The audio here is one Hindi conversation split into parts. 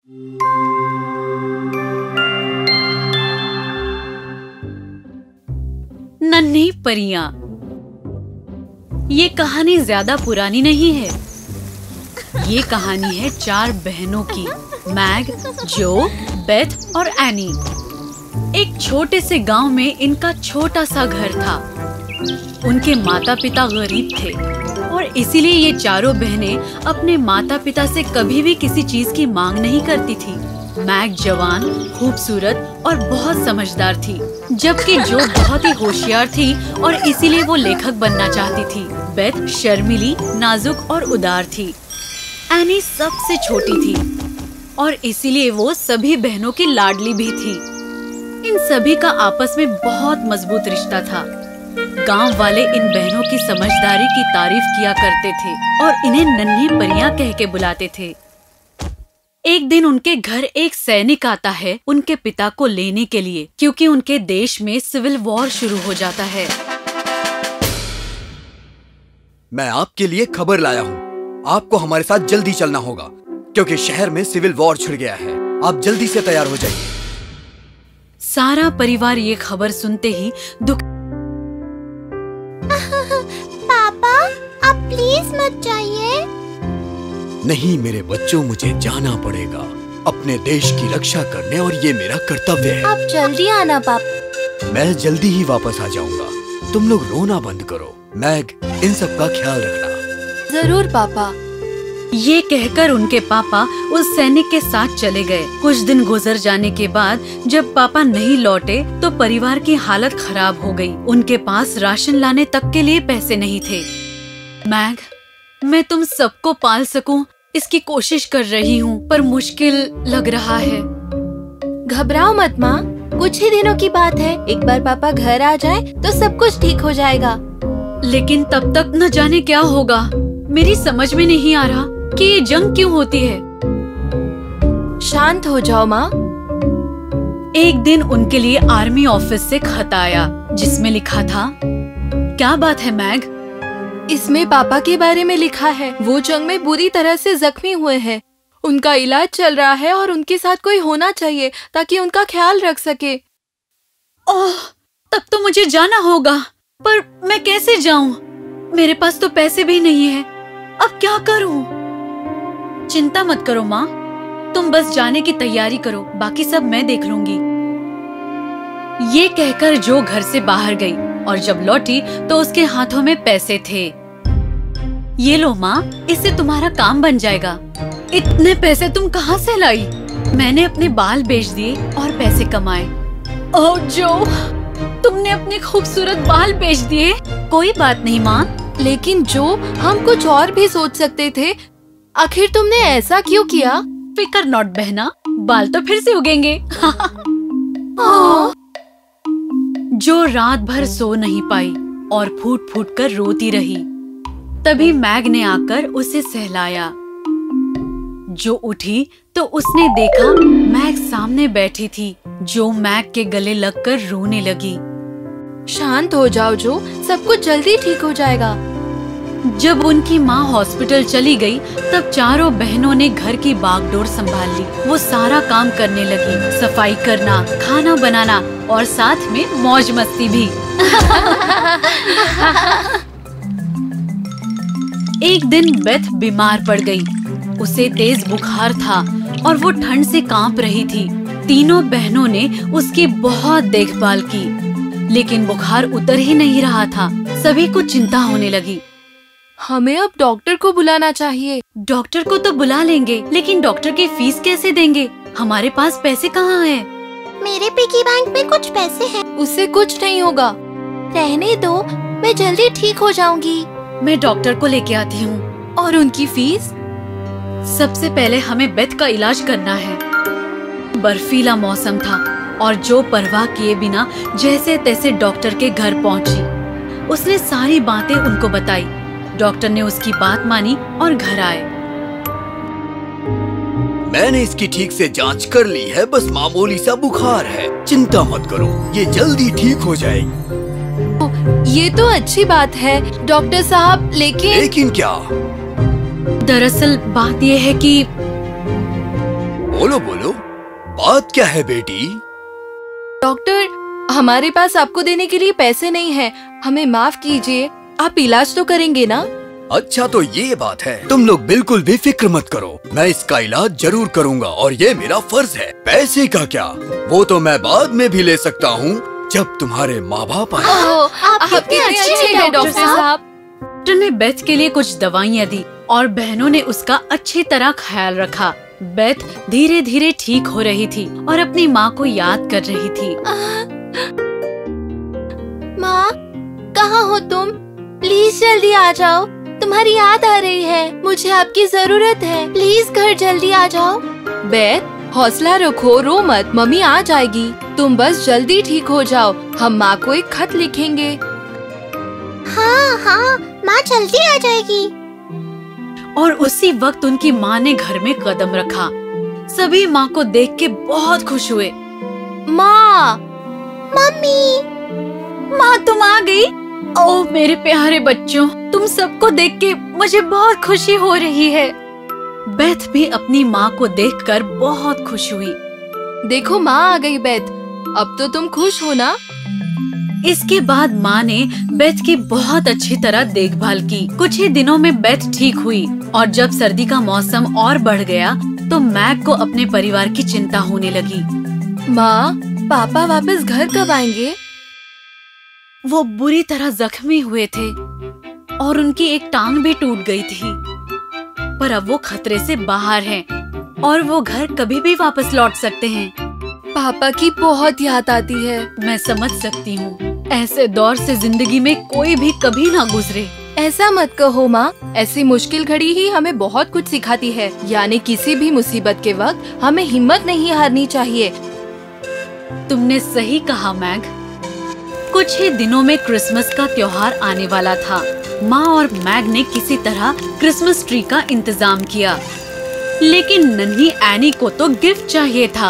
नन्ही परियां। ये कहानी ज्यादा पुरानी नहीं है। ये कहानी है 4 बहनों की, मैग, जो, बेथ और एनी। एक छोटे से गांव में इनका छोटा सा घर था। उनके माता पिता गरीब थे और इसीलिए ये चारों बहनें अपने माता पिता से कभी भी किसी चीज की मांग नहीं करती थी। मैग जवान, खूबसूरत और बहुत समझदार थी, जबकि जो बहुत ही होशियार थी और इसीलिए वो लेखक बनना चाहती थी। बेथ शर्मीली, नाजुक और उदार थी। एनी सबसे छोटी थी और इसीलिए वो सभी बहनों की लाडली भी थी। इन सभी का आपस में बहुत मजबूत रिश्ता था। गांव वाले इन बहनों की समझदारी की तारीफ किया करते थे और इन्हें नन्ही परियां कह के बुलाते थे। एक दिन उनके घर एक सैनिक आता है उनके पिता को लेने के लिए, क्योंकि उनके देश में सिविल वॉर शुरू हो जाता है। मैं आपके लिए खबर लाया हूँ। आपको हमारे साथ जल्दी चलना होगा, क्योंकि शहर में सिविल वॉर छिड़ गया है। आप जल्दी से तैयार हो जाइए। सारा परिवार ये खबर सुनते ही दुख। पापा, आप प्लीज मत जाइए। नहीं मेरे बच्चों, मुझे जाना पड़ेगा अपने देश की रक्षा करने, और ये मेरा कर्तव्य है। आप जल्दी आना पापा। मैं जल्दी ही वापस आ जाऊंगा। तुम लोग रोना बंद करो। मैग, इन सब का ख्याल रखना। जरूर पापा। ये कहकर उनके पापा उस सैनिक के साथ चले गए। कुछ दिन गुजर जाने के बाद जब पापा नहीं लौटे तो परिवार की हालत खराब हो गई। उनके पास राशन लाने तक के लिए पैसे नहीं थे। मैग, मैं तुम सबको पाल सकूं इसकी कोशिश कर रही हूँ, पर मुश्किल लग रहा है। घबराओ मत माँ, कुछ ही दिनों की बात है। एक बार पापा घर आ जाए तो सब कुछ ठीक हो जाएगा। लेकिन तब तक न जाने क्या होगा। मेरी समझ में नहीं आ रहा कि ये जंग क्यों होती है। शांत हो जाओ माँ। एक दिन उनके लिए आर्मी ऑफिस से खत आया जिसमें लिखा था, क्या बात है मैग? इसमें पापा के बारे में लिखा है। वो जंग में बुरी तरह से जख्मी हुए हैं। उनका इलाज चल रहा है और उनके साथ कोई होना चाहिए ताकि उनका ख्याल रख सके। ओह, तब तो मुझे जाना होगा, पर मैं कैसे जाऊं? मेरे पास तो पैसे भी नहीं है। अब क्या करूं? चिंता मत करो माँ, तुम बस जाने की तैयारी करो, बाकी सब मैं देख लूंगी। ये कहकर जो घर से बाहर गई और जब लौटी तो उसके हाथों में पैसे थे। ये लो माँ, इससे तुम्हारा काम बन जाएगा। इतने पैसे तुम कहाँ से लाई? मैंने अपने बाल बेच दिए और पैसे कमाए। ओह जो, तुमने अपने खूबसूरत बाल बेच दिए। कोई बात नहीं माँ। लेकिन जो, हम कुछ और भी सोच सकते थे। आखिर तुमने ऐसा क्यों किया? फिकर नॉट बहना, बाल तो फिर से उगेंगे। जो रात भर सो नहीं पाई और फूट फूट कर रोती रही। तभी मैग ने आकर उसे सहलाया। जो उठी तो उसने देखा मैग सामने बैठी थी। जो मैग के गले लगकर रोने लगी। शांत हो जाओ जो, सब कुछ जल्दी ठीक हो जाएगा। जब उनकी माँ हॉस्पिटल चली गई तब चारों बहनों ने घर की बागडोर संभाल ली। वो सारा काम करने लगी, सफाई करना, खाना बनाना और साथ में मौज मस्ती भी। एक दिन बेथ बीमार पड़ गई। उसे तेज बुखार था और वो ठंड से कांप रही थी। तीनों बहनों ने उसकी बहुत देखभाल की, लेकिन बुखार उतर ही नहीं रहा था। सभी को चिंता होने लगी। हमें अब डॉक्टर को बुलाना चाहिए। डॉक्टर को तो बुला लेंगे, लेकिन डॉक्टर की फीस कैसे देंगे? हमारे पास पैसे कहाँ हैं? मेरे पिगी बैंक में कुछ पैसे हैं। उससे कुछ नहीं होगा। रहने दो, मैं जल्दी ठीक हो जाऊंगी। मैं डॉक्टर को लेके आती हूँ। और उनकी फीस? सबसे पहले हमें बेथ का इलाज करना है। बर्फीला मौसम था और जो परवाह किए बिना जैसे तैसे डॉक्टर के घर पहुंची। उसने सारी बातें उनको बताई। डॉक्टर ने उसकी बात मानी और घर आए। मैंने इसकी ठीक से जांच कर ली है, बस मामूली सा बुखार है। चिंता मत करो, ये जल्दी ठीक हो जाएगी। ये तो अच्छी बात है डॉक्टर साहब, लेकिन क्या? दरअसल बात ये है कि बोलो बोलो, बात क्या है बेटी? डॉक्टर, हमारे पास आपको देने के लिए पैसे नहीं है, हमें माफ कीजिए। आप इलाज तो करेंगे ना? अच्छा तो ये बात है। तुम लोग बिल्कुल भी फिक्र मत करो, मैं इसका इलाज जरूर करूँगा और ये मेरा फर्ज है। पैसे का क्या, वो तो मैं बाद में भी ले सकता हूँ जब तुम्हारे माँ बाप आए। आप कितने अच्छे हैं डॉक्टर साहब। डॉक्टर ने बेथ के लिए कुछ दवाइयाँ दी और बहनों ने उसका अच्छी तरह ख्याल रखा। बेथ धीरे धीरे ठीक हो रही थी और अपनी माँ को याद कर रही थी। माँ, कहाँ हो तुम? प्लीज जल्दी आ जाओ, तुम्हारी याद आ रही है, मुझे आपकी जरूरत है, प्लीज घर जल्दी आ जाओ। बेथ, हौसला रखो, रो मत, मम्मी आ जाएगी, तुम बस जल्दी ठीक हो जाओ, हम माँ को एक खत लिखेंगे। हाँ हाँ, माँ जल्दी आ जाएगी। और उसी वक्त उनकी माँ ने घर में कदम रखा। सभी माँ को देख के बहुत खुश हुए। माँ, मम्मी, माँ तुम आ गई? ओह मेरे प्यारे बच्चों, तुम सबको देख के मुझे बहुत खुशी हो रही है। बेथ भी अपनी माँ को देखकर बहुत खुश हुई। देखो माँ आ गई बेथ, अब तो तुम खुश हो ना? इसके बाद माँ ने बेथ की बहुत अच्छी तरह देखभाल की। कुछ ही दिनों में बेथ ठीक हुई और जब सर्दी का मौसम और बढ़ गया तो मैग को अपने परिवार की चिंता होने लगी। माँ, पापा वापस घर कब आएंगे? वो बुरी तरह जख्मी हुए थे और उनकी एक टांग भी टूट गई थी, पर अब वो खतरे से बाहर हैं और वो घर कभी भी वापस लौट सकते हैं। पापा की बहुत याद आती है। मैं समझ सकती हूँ, ऐसे दौर से जिंदगी में कोई भी कभी ना गुजरे। ऐसा मत कहो माँ, ऐसी मुश्किल घड़ी ही हमें बहुत कुछ सिखाती है, यानी किसी भी मुसीबत के वक्त हमें हिम्मत नहीं हारनी चाहिए। तुमने सही कहा मैग। कुछ ही दिनों में क्रिसमस का त्योहार आने वाला था। माँ और मैग ने किसी तरह क्रिसमस ट्री का इंतजाम किया, लेकिन नन्ही एनी को तो गिफ्ट चाहिए था।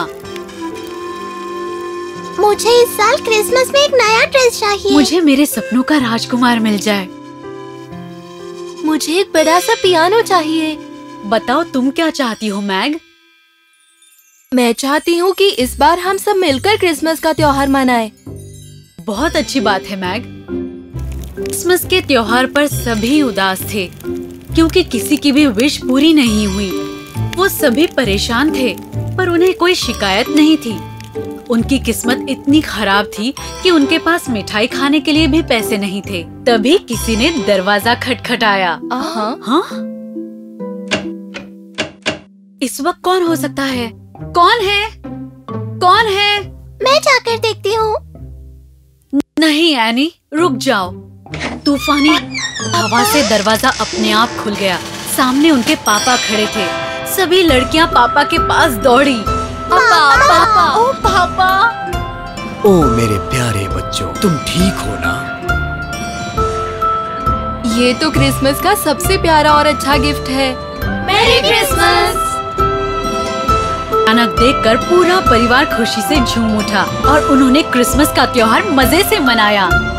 मुझे इस साल क्रिसमस में एक नया ड्रेस चाहिए। मुझे मेरे सपनों का राजकुमार मिल जाए। मुझे एक बड़ा सा पियानो चाहिए। बताओ तुम क्या चाहती हो मैग? मैं चाहती हूँ कि इस बार हम सब मिलकर क्रिसमस का त्योहार मनाएं। बहुत अच्छी बात है मैग। क्रिसमस के त्योहार पर सभी उदास थे क्योंकि किसी की भी विश पूरी नहीं हुई। वो सभी परेशान थे पर उन्हें कोई शिकायत नहीं थी। उनकी किस्मत इतनी खराब थी कि उनके पास मिठाई खाने के लिए भी पैसे नहीं थे। तभी किसी ने दरवाजा खटखटाया। हाँ? इस वक्त कौन हो सकता है? कौन है? कौन है? मैं जाकर देखती हूँ। नहीं एनी, रुक जाओ। तूफानी हवा से दरवाजा अपने आप खुल गया। सामने उनके पापा खड़े थे। सभी लड़कियां पापा के पास दौड़ी। पापा, ओ पापा। ओ मेरे प्यारे बच्चों, तुम ठीक हो ना? ये तो क्रिसमस का सबसे प्यारा और अच्छा गिफ्ट है। Merry Christmas. अचानक देखकर पूरा परिवार खुशी से झूम उठा और उन्होंने क्रिसमस का त्योहार मजे से मनाया।